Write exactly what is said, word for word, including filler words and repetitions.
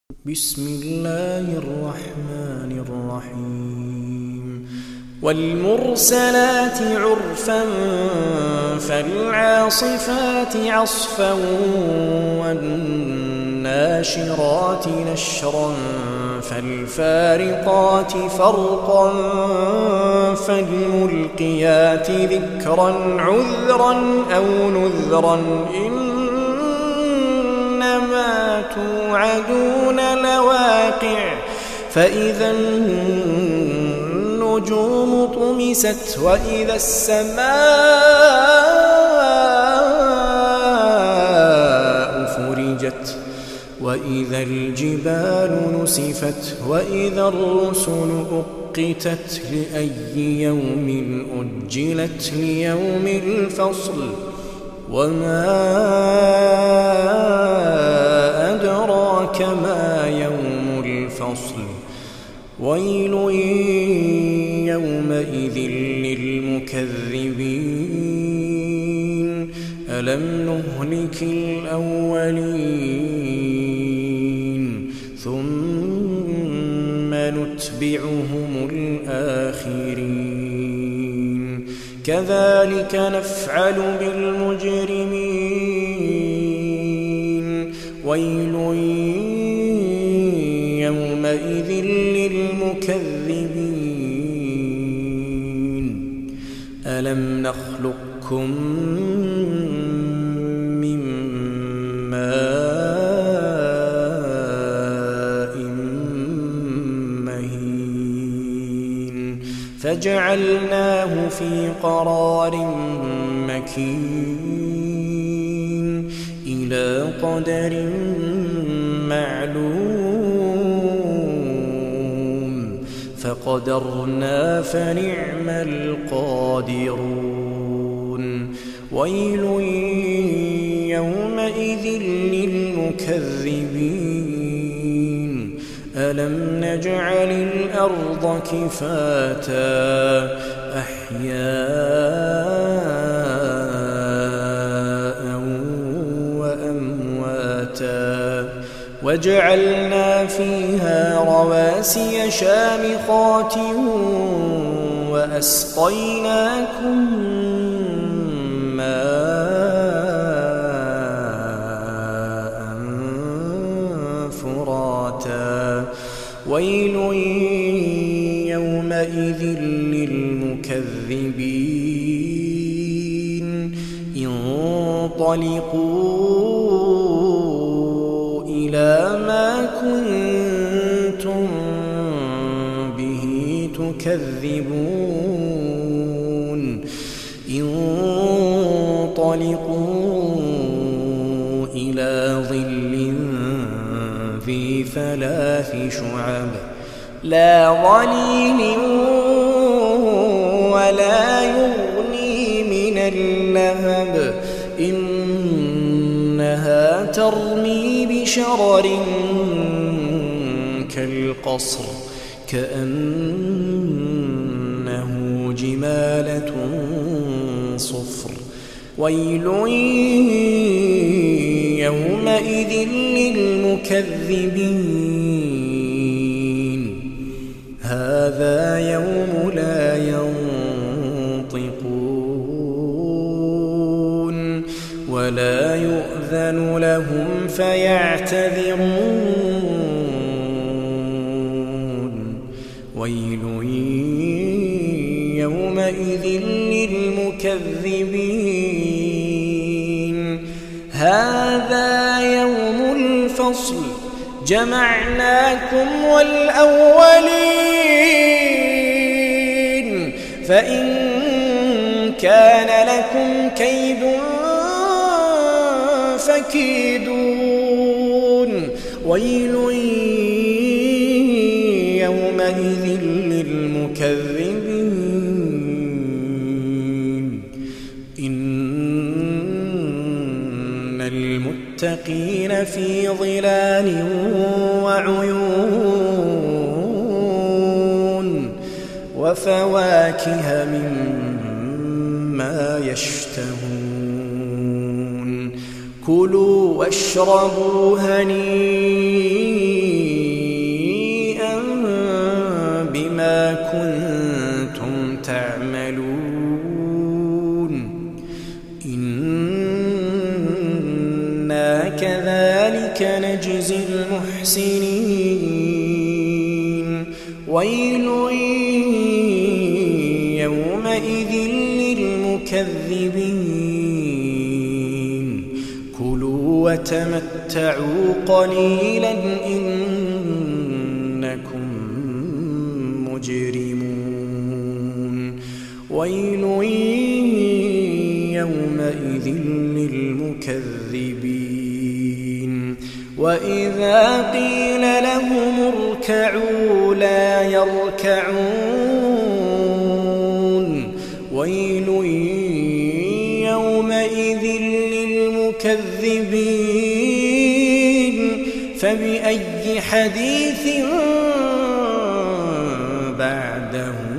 بسم الله الرحمن الرحيم والمرسلات عرفا فالعاصفات عصفا والناشرات نشرا فالفارقات فرقا فالملقيات ذكرا عذرا أو نذرا إنما توعدون لواقع فإذا النجوم طمست وإذا السماء فرجت وإذا الجبال نسفت وإذا الرسل أقتت لأي يوم أجلت ليوم الفصل وما أدراك ما يوم الفصل ويل يومئذ للمكذبين ألم نهلك الأولين ثم نتبعهم الآخرين كذلك نفعل بالمجرمين ويل يومئذ للمكذبين ألم نخلقكم من ماء مهين فجعلناه في قرار مكين إلى قدر معلوم فقدرنا فنعم القادرون ويل يومئذ للمكذبين ألم نجعل الأرض كفاتا أحياء وأمواتا وجعلنا فيها رواسي شامخات وأسقيناكم ماء فراتا ويل يومئذ للمكذبين انطلقوا إلى ما كنتم به تكذبون انطلقوا إلى ظل ذي ثلاث شعب لا ظليل ولا يغني من اللهب إنها ترمي بشرر كالقصر كأنه جمالة صفر ويل يومئذ للمكذبين هذا يوم لا ينطقون ولا يؤذن لهم فيعتذرون ويل يومئذ للمكذبين هذا يوم الفصل جمعناكم والأولين فإن كان لكم كيد فكيدون ويل يومئذ للمكذبين إن المتقين في ظلال وعيون وفواكه مما يشتهون كلوا واشربوا هنيئا المحسنين ويل يومئذ للمكذبين كلوا وتمتعوا قليلا إنكم مجرمون ويل يومئذ للمكذبين وإذا قيل لهم اركعوا لا يركعون ويل يومئذ للمكذبين فبأي حديث بعده